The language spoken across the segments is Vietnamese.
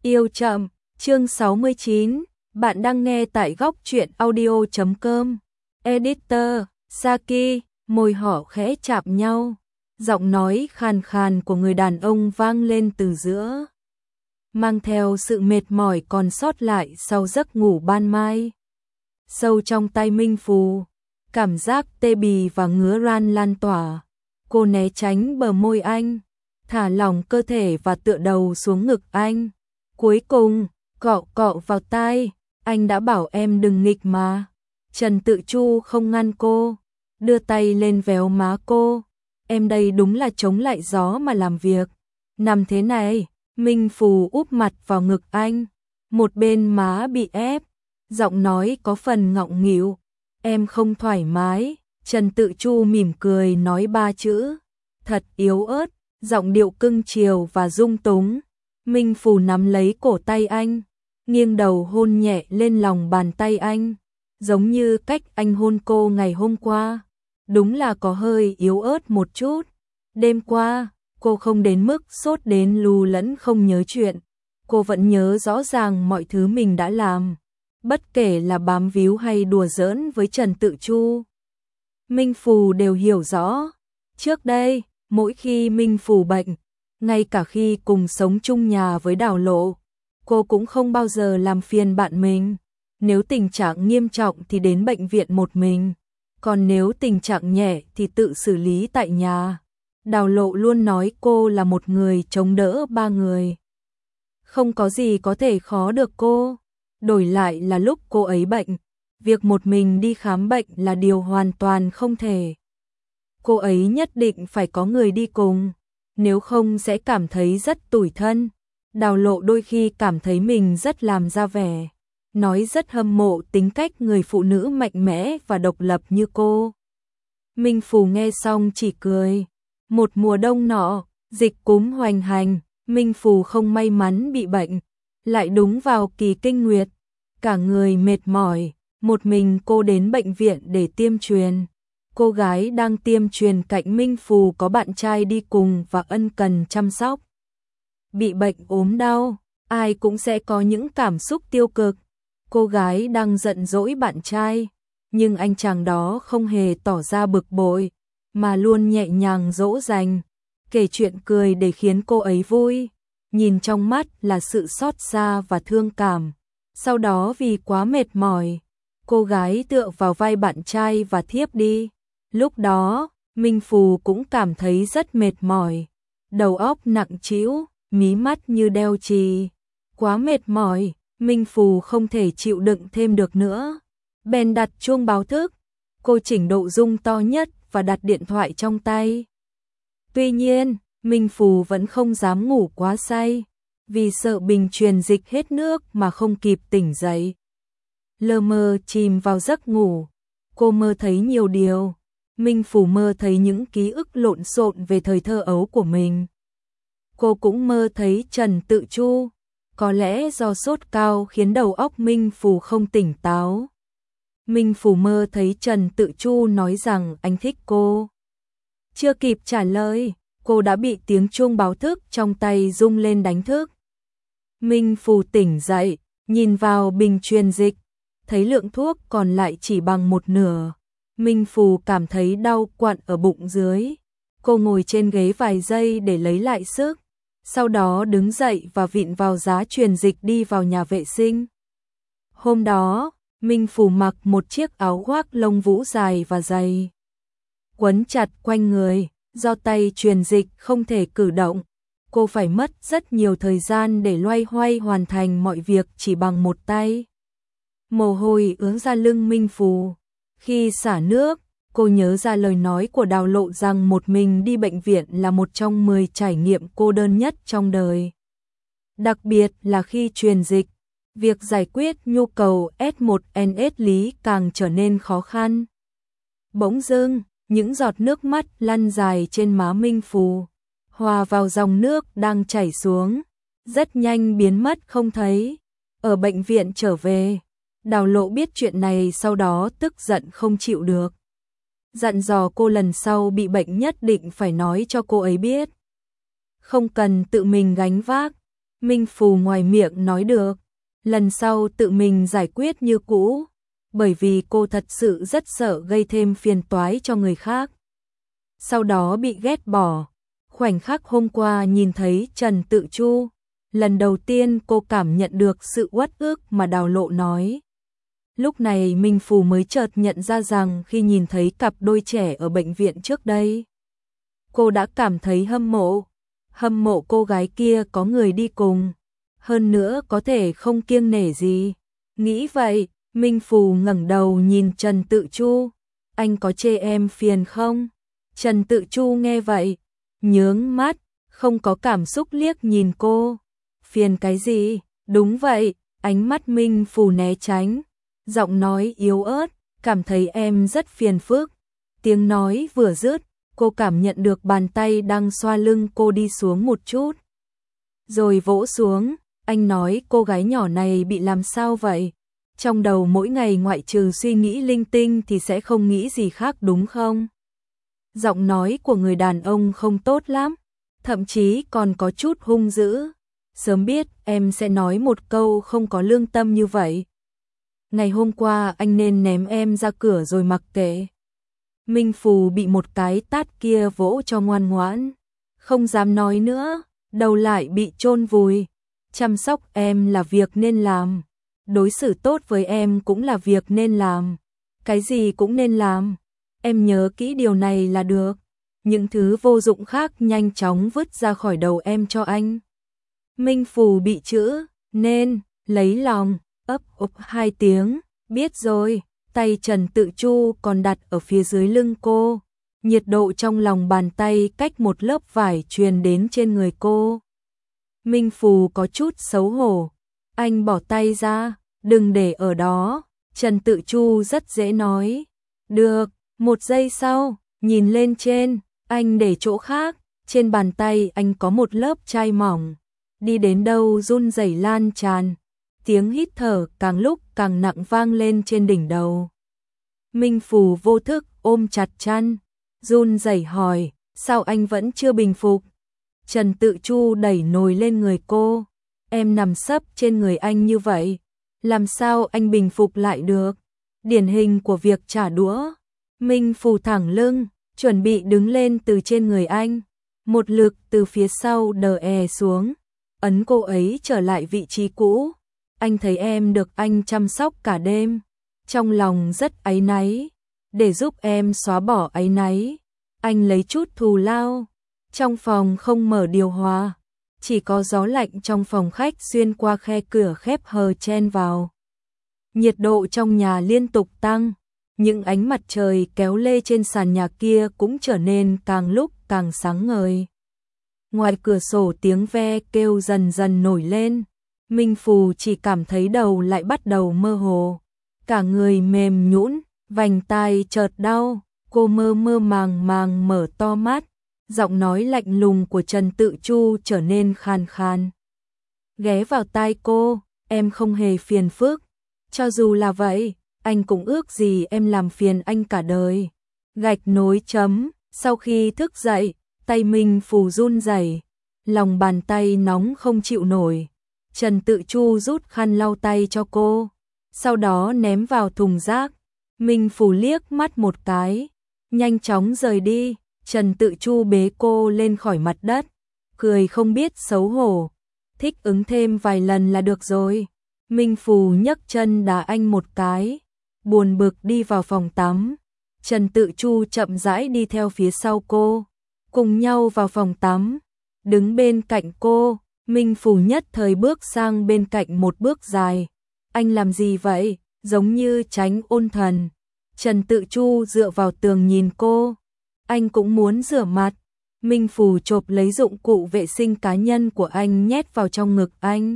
Yêu chậm, chương 69, bạn đang nghe tại góc truyện audio.com. Editor, Saki, môi họ khẽ chạm nhau. Giọng nói khàn khàn của người đàn ông vang lên từ giữa, mang theo sự mệt mỏi còn sót lại sau giấc ngủ ban mai. Sâu trong tay Minh Phù, cảm giác tê bì và ngứa ran lan tỏa. Cô né tránh bờ môi anh, thả lỏng cơ thể và tựa đầu xuống ngực anh. Cuối cùng, cọ cọ vào tai, anh đã bảo em đừng nghịch mà. Trần Tự Chu không ngăn cô, đưa tay lên véo má cô. Em đây đúng là chống lại gió mà làm việc. Nằm thế này, Minh Phù úp mặt vào ngực anh, một bên má bị ép, giọng nói có phần ngọng nghịu. Em không thoải mái. Trần Tự Chu mỉm cười nói ba chữ, thật yếu ớt, giọng điệu cưng chiều và dung túng. Minh Phù nắm lấy cổ tay anh, nghiêng đầu hôn nhẹ lên lòng bàn tay anh, giống như cách anh hôn cô ngày hôm qua. Đúng là có hơi yếu ớt một chút. Đêm qua, cô không đến mức sốt đến lù lẫn không nhớ chuyện. Cô vẫn nhớ rõ ràng mọi thứ mình đã làm, bất kể là bám víu hay đùa giỡn với Trần Tự Chu. Minh Phù đều hiểu rõ. Trước đây, mỗi khi Minh Phù bệnh, ngay cả khi cùng sống chung nhà với Đào Lộ, cô cũng không bao giờ làm phiền bạn mình. Nếu tình trạng nghiêm trọng thì đến bệnh viện một mình, còn nếu tình trạng nhẹ thì tự xử lý tại nhà. Đào Lộ luôn nói cô là một người chống đỡ ba người. Không có gì có thể khó được cô. Đổi lại là lúc cô ấy bệnh, việc một mình đi khám bệnh là điều hoàn toàn không thể. Cô ấy nhất định phải có người đi cùng, nếu không sẽ cảm thấy rất tủi thân. Đào Lộ đôi khi cảm thấy mình rất làm ra vẻ, nói rất hâm mộ tính cách người phụ nữ mạnh mẽ và độc lập như cô. Minh Phù nghe xong chỉ cười. Một mùa đông nọ, dịch cúm hoành hành, Minh Phù không may mắn bị bệnh, lại đúng vào kỳ kinh nguyệt, cả người mệt mỏi, một mình cô đến bệnh viện để tiêm truyền. Cô gái đang tiêm truyền cạnh Minh Phù có bạn trai đi cùng và ân cần chăm sóc. Bị bệnh ốm đau, ai cũng sẽ có những cảm xúc tiêu cực. Cô gái đang giận dỗi bạn trai, nhưng anh chàng đó không hề tỏ ra bực bội, mà luôn nhẹ nhàng dỗ dành, kể chuyện cười để khiến cô ấy vui. Nhìn trong mắt là sự xót xa và thương cảm. Sau đó vì quá mệt mỏi, cô gái tựa vào vai bạn trai và thiếp đi. Lúc đó, Minh Phù cũng cảm thấy rất mệt mỏi, đầu óc nặng trĩu, mí mắt như đeo chì. Quá mệt mỏi, Minh Phù không thể chịu đựng thêm được nữa, bèn đặt chuông báo thức. Cô chỉnh độ rung to nhất và đặt điện thoại trong tay. Tuy nhiên, Minh Phù vẫn không dám ngủ quá say, vì sợ bình truyền dịch hết nước mà không kịp tỉnh dậy. Lơ mơ chìm vào giấc ngủ, cô mơ thấy nhiều điều. Minh Phù mơ thấy những ký ức lộn xộn về thời thơ ấu của mình. Cô cũng mơ thấy Trần Tự Chu, có lẽ do sốt cao khiến đầu óc Minh Phù không tỉnh táo. Minh Phù mơ thấy Trần Tự Chu nói rằng anh thích cô. Chưa kịp trả lời, cô đã bị tiếng chuông báo thức trong tay rung lên đánh thức. Minh Phù tỉnh dậy, nhìn vào bình truyền dịch, thấy lượng thuốc còn lại chỉ bằng một nửa. Minh Phù cảm thấy đau quặn ở bụng dưới. Cô ngồi trên ghế vài giây để lấy lại sức, sau đó đứng dậy và vịn vào giá truyền dịch đi vào nhà vệ sinh. Hôm đó, Minh Phù mặc một chiếc áo khoác lông vũ dài và dày, quấn chặt quanh người, do tay truyền dịch không thể cử động. Cô phải mất rất nhiều thời gian để loay hoay hoàn thành mọi việc chỉ bằng một tay. Mồ hôi ứa ra lưng Minh Phù. Khi xả nước, cô nhớ ra lời nói của Đào Lộ rằng một mình đi bệnh viện là một trong 10 trải nghiệm cô đơn nhất trong đời. Đặc biệt là khi truyền dịch, việc giải quyết nhu cầu S1NS lý càng trở nên khó khăn. Bỗng dưng, những giọt nước mắt lăn dài trên má Minh Phù, hòa vào dòng nước đang chảy xuống, rất nhanh biến mất không thấy. Ở bệnh viện trở về, Đào Lộ biết chuyện này sau đó tức giận không chịu được. Dặn dò cô lần sau bị bệnh nhất định phải nói cho cô ấy biết. Không cần tự mình gánh vác. Minh Phù ngoài miệng nói được, lần sau tự mình giải quyết như cũ, bởi vì cô thật sự rất sợ gây thêm phiền toái cho người khác. Sau đó bị ghét bỏ. Khoảnh khắc hôm qua nhìn thấy Trần Tự Chu, lần đầu tiên cô cảm nhận được sự uất ức mà Đào Lộ nói. Lúc này Minh Phù mới chợt nhận ra rằng khi nhìn thấy cặp đôi trẻ ở bệnh viện trước đây, cô đã cảm thấy hâm mộ cô gái kia có người đi cùng, hơn nữa có thể không kiêng nể gì. Nghĩ vậy, Minh Phù ngẩng đầu nhìn Trần Tự Chu, anh có chê em phiền không? Trần Tự Chu nghe vậy, nhướng mắt, không có cảm xúc liếc nhìn cô. Phiền cái gì? Đúng vậy, ánh mắt Minh Phù né tránh, giọng nói yếu ớt, cảm thấy em rất phiền phức. Tiếng nói vừa dứt, cô cảm nhận được bàn tay đang xoa lưng cô đi xuống một chút. Rồi vỗ xuống, anh nói cô gái nhỏ này bị làm sao vậy? Trong đầu mỗi ngày ngoại trừ suy nghĩ linh tinh thì sẽ không nghĩ gì khác đúng không? Giọng nói của người đàn ông không tốt lắm, thậm chí còn có chút hung dữ. Sớm biết em sẽ nói một câu không có lương tâm như vậy. Ngày hôm qua anh nên ném em ra cửa rồi mặc kệ. Minh Phù bị một cái tát kia vỗ cho ngoan ngoãn, không dám nói nữa, đầu lại bị chôn vùi. Chăm sóc em là việc nên làm, đối xử tốt với em cũng là việc nên làm, cái gì cũng nên làm. Em nhớ kỹ điều này là được. Những thứ vô dụng khác nhanh chóng vứt ra khỏi đầu em cho anh. Minh Phù bị chữ nên lấy lòng, ấp úp 2 tiếng, biết rồi. Tay Trần Tự Chu còn đặt ở phía dưới lưng cô, nhiệt độ trong lòng bàn tay cách một lớp vải truyền đến trên người cô. Minh Phù có chút xấu hổ, anh bỏ tay ra, đừng để ở đó. Trần Tự Chu rất dễ nói, được. Một giây sau, nhìn lên trên, anh để chỗ khác, trên bàn tay anh có một lớp chai mỏng, đi đến đâu run rẩy lan tràn, tiếng hít thở càng lúc càng nặng vang lên trên đỉnh đầu. Minh Phù vô thức ôm chặt chăn, run rẩy hỏi, sao anh vẫn chưa bình phục? Trần Tự Chu đẩy nồi lên người cô, em nằm sấp trên người anh như vậy, làm sao anh bình phục lại được? Điển hình của việc trả đũa. Minh Phù thẳng lưng, chuẩn bị đứng lên từ trên người anh, một lực từ phía sau đè xuống, ấn cô ấy trở lại vị trí cũ. Anh thấy em được anh chăm sóc cả đêm, trong lòng rất áy náy, để giúp em xóa bỏ áy náy, anh lấy chút thù lao. Trong phòng không mở điều hòa, chỉ có gió lạnh trong phòng khách xuyên qua khe cửa khép hờ chen vào. Nhiệt độ trong nhà liên tục tăng. Những ánh mặt trời kéo lê trên sàn nhà kia cũng trở nên càng lúc càng sáng ngời. Ngoài cửa sổ tiếng ve kêu dần dần nổi lên. Minh Phù chỉ cảm thấy đầu lại bắt đầu mơ hồ. Cả người mềm nhũn, vành tai chợt đau. Cô mơ mơ màng màng mở to mắt. Giọng nói lạnh lùng của Trần Tự Chu trở nên khàn khàn. Ghé vào tai cô, em không hề phiền phức. Cho dù là vậy, anh cũng ước gì em làm phiền anh cả đời. Gạch nối chấm, sau khi thức dậy, tay Minh Phù run rẩy, lòng bàn tay nóng không chịu nổi. Trần Tự Chu rút khăn lau tay cho cô, sau đó ném vào thùng rác. Minh Phù liếc mắt một cái, nhanh chóng rời đi. Trần Tự Chu bế cô lên khỏi mặt đất, cười không biết xấu hổ, thích ứng thêm vài lần là được rồi. Minh Phù nhấc chân đá anh một cái, buồn bực đi vào phòng tắm. Trần Tự Chu chậm rãi đi theo phía sau cô, cùng nhau vào phòng tắm. Đứng bên cạnh cô, Minh Phù nhất thời bước sang bên cạnh một bước dài. Anh làm gì vậy? Giống như tránh ôn thần. Trần Tự Chu dựa vào tường nhìn cô. Anh cũng muốn rửa mặt. Minh Phù chộp lấy dụng cụ vệ sinh cá nhân của anh nhét vào trong ngực anh.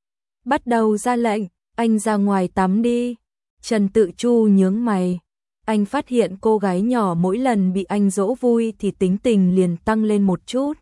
Bắt đầu ra lệnh, anh ra ngoài tắm đi. Trần Tự Chu nhướng mày. Anh phát hiện cô gái nhỏ mỗi lần bị anh dỗ vui thì tính tình liền tăng lên một chút.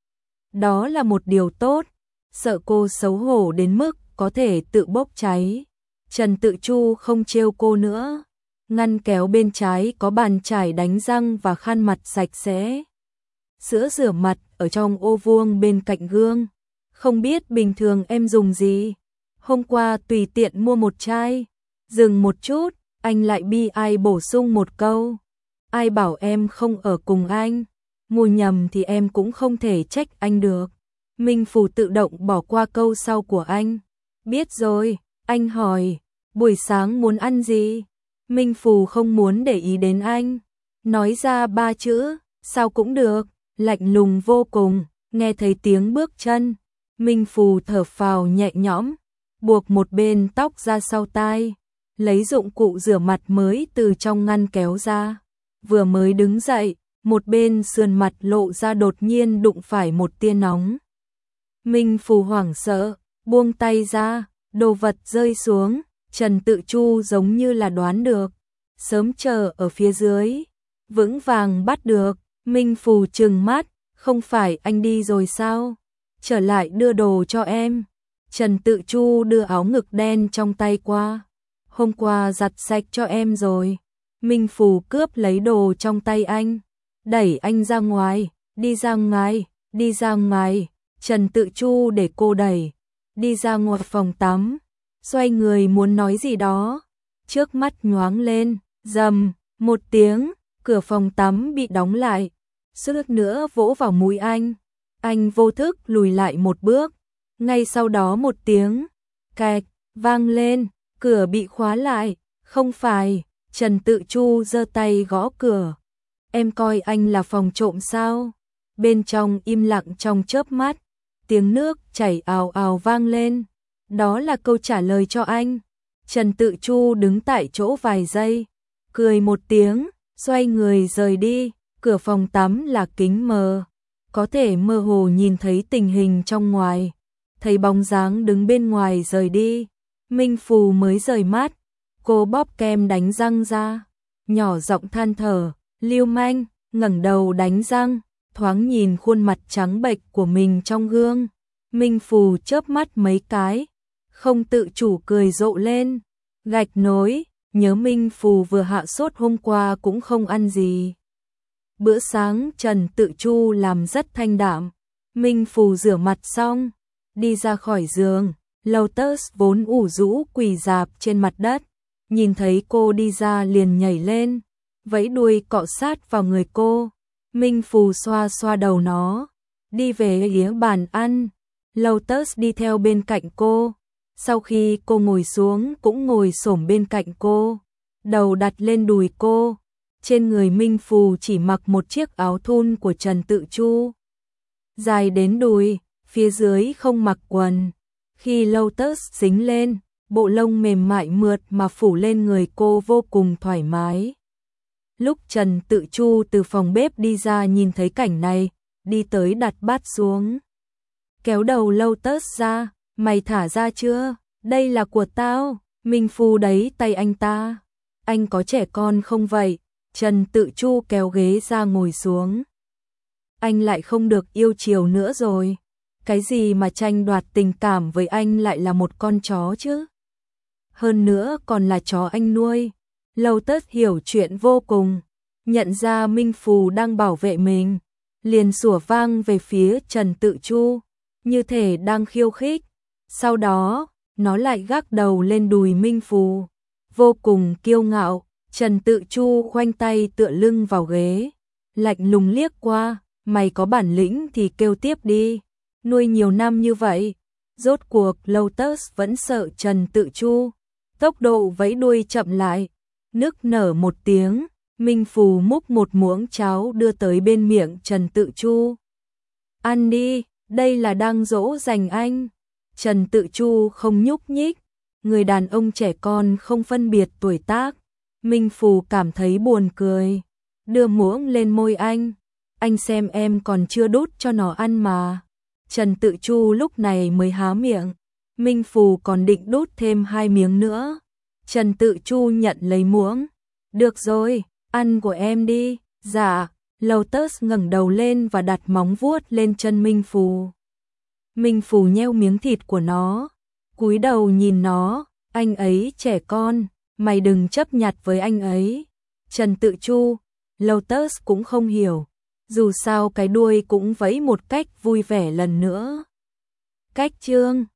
Đó là một điều tốt, sợ cô xấu hổ đến mức có thể tự bốc cháy. Trần Tự Chu không trêu cô nữa. Ngăn kéo bên trái có bàn chải đánh răng và khăn mặt sạch sẽ. Sữa rửa mặt ở trong ô vuông bên cạnh gương. Không biết bình thường em dùng gì? Hôm qua tùy tiện mua một chai. Dừng một chút, anh lại bi ai bổ sung một câu. Ai bảo em không ở cùng anh? Mua nhầm thì em cũng không thể trách anh được. Minh Phù tự động bỏ qua câu sau của anh. Biết rồi, anh hỏi, buổi sáng muốn ăn gì? Minh Phù không muốn để ý đến anh. Nói ra 3 chữ, sao cũng được, lạnh lùng vô cùng, nghe thấy tiếng bước chân. Minh Phù thở phào nhẹ nhõm, buộc một bên tóc ra sau tai, lấy dụng cụ rửa mặt mới từ trong ngăn kéo ra. Vừa mới đứng dậy, một bên sườn mặt lộ ra đột nhiên đụng phải một tia nóng. Minh Phù hoảng sợ, buông tay ra, đồ vật rơi xuống, Trần Tự Chu giống như là đoán được, sớm chờ ở phía dưới, vững vàng bắt được. Minh Phù trừng mắt, không phải anh đi rồi sao? Trở lại đưa đồ cho em. Trần Tự Chu đưa áo ngực đen trong tay qua. Hôm qua giặt sạch cho em rồi. Minh Phù cướp lấy đồ trong tay anh, đẩy anh ra ngoài, đi ra ngoài, đi ra ngoài. Trần Tự Chu để cô đẩy, đi ra ngoài phòng tắm, xoay người muốn nói gì đó. Trước mắt nhoáng lên, rầm, một tiếng, cửa phòng tắm bị đóng lại, suýt nữa vỗ vào mũi anh vô thức lùi lại một bước. Ngay sau đó một tiếng, cạch, vang lên, cửa bị khóa lại. Không phải, Trần Tự Chu giơ tay gõ cửa. Em coi anh là phòng trộm sao? Bên trong im lặng trong chớp mắt, tiếng nước chảy ào ào vang lên. Đó là câu trả lời cho anh. Trần Tự Chu đứng tại chỗ vài giây, cười một tiếng, xoay người rời đi. Cửa phòng tắm là kính mờ, có thể mơ hồ nhìn thấy tình hình trong ngoài. Thấy bóng dáng đứng bên ngoài rời đi, Minh Phù mới rời mắt. Cô bóp kem đánh răng ra, nhỏ giọng than thở, lưu manh, ngẩng đầu đánh răng, thoáng nhìn khuôn mặt trắng bệch của mình trong gương. Minh Phù chớp mắt mấy cái, không tự chủ cười rộ lên. Gạch nối, nhớ Minh Phù vừa hạ sốt hôm qua cũng không ăn gì. Bữa sáng Trần Tự Chu làm rất thanh đạm. Minh Phù rửa mặt xong, đi ra khỏi giường. Lotus vốn ủ rũ quỳ rạp trên mặt đất, nhìn thấy cô đi ra liền nhảy lên, vẫy đuôi cọ sát vào người cô. Minh Phù xoa xoa đầu nó, đi về phía bàn ăn. Lotus đi theo bên cạnh cô. Sau khi cô ngồi xuống cũng ngồi xổm bên cạnh cô, đầu đặt lên đùi cô. Trên người Minh Phù chỉ mặc một chiếc áo thun của Trần Tự Chu, dài đến đùi, phía dưới không mặc quần. Khi Lotus dính lên, bộ lông mềm mại mượt mà phủ lên người cô vô cùng thoải mái. Lúc Trần Tự Chu từ phòng bếp đi ra nhìn thấy cảnh này, đi tới đặt bát xuống, kéo đầu Lotus ra, mày thả ra chưa? Đây là của tao. Minh Phù đấy tay anh ta. Anh có trẻ con không vậy? Trần Tự Chu kéo ghế ra ngồi xuống. Anh lại không được yêu chiều nữa rồi. Cái gì mà tranh đoạt tình cảm với anh lại là một con chó chứ? Hơn nữa còn là chó anh nuôi. Lotus hiểu chuyện vô cùng, nhận ra Minh Phù đang bảo vệ mình, liền sủa vang về phía Trần Tự Chu, như thể đang khiêu khích. Sau đó, nó lại gác đầu lên đùi Minh Phù, vô cùng kiêu ngạo. Trần Tự Chu khoanh tay tựa lưng vào ghế, lạnh lùng liếc qua, mày có bản lĩnh thì kêu tiếp đi, nuôi nhiều năm như vậy. Rốt cuộc Lotus vẫn sợ Trần Tự Chu, tốc độ vẫy đuôi chậm lại, nức nở một tiếng. Minh Phù múc một muỗng cháo đưa tới bên miệng Trần Tự Chu. Ăn đi, đây là đang dỗ dành anh. Trần Tự Chu không nhúc nhích, người đàn ông trẻ con không phân biệt tuổi tác. Minh Phù cảm thấy buồn cười, đưa muỗng lên môi anh xem em còn chưa đút cho nó ăn mà. Trần Tự Chu lúc này mới há miệng, Minh Phù còn định đút thêm 2 miếng nữa. Trần Tự Chu nhận lấy muỗng, được rồi, ăn của em đi. Dạ. Lotus ngẩng đầu lên và đặt móng vuốt lên chân Minh Phù. Minh Phù nheo miếng thịt của nó, cúi đầu nhìn nó, anh ấy trẻ con, mày đừng chấp nhặt với anh ấy. Trần Tự Chu, Lotus cũng không hiểu, dù sao cái đuôi cũng vẫy một cách vui vẻ lần nữa. Cách chương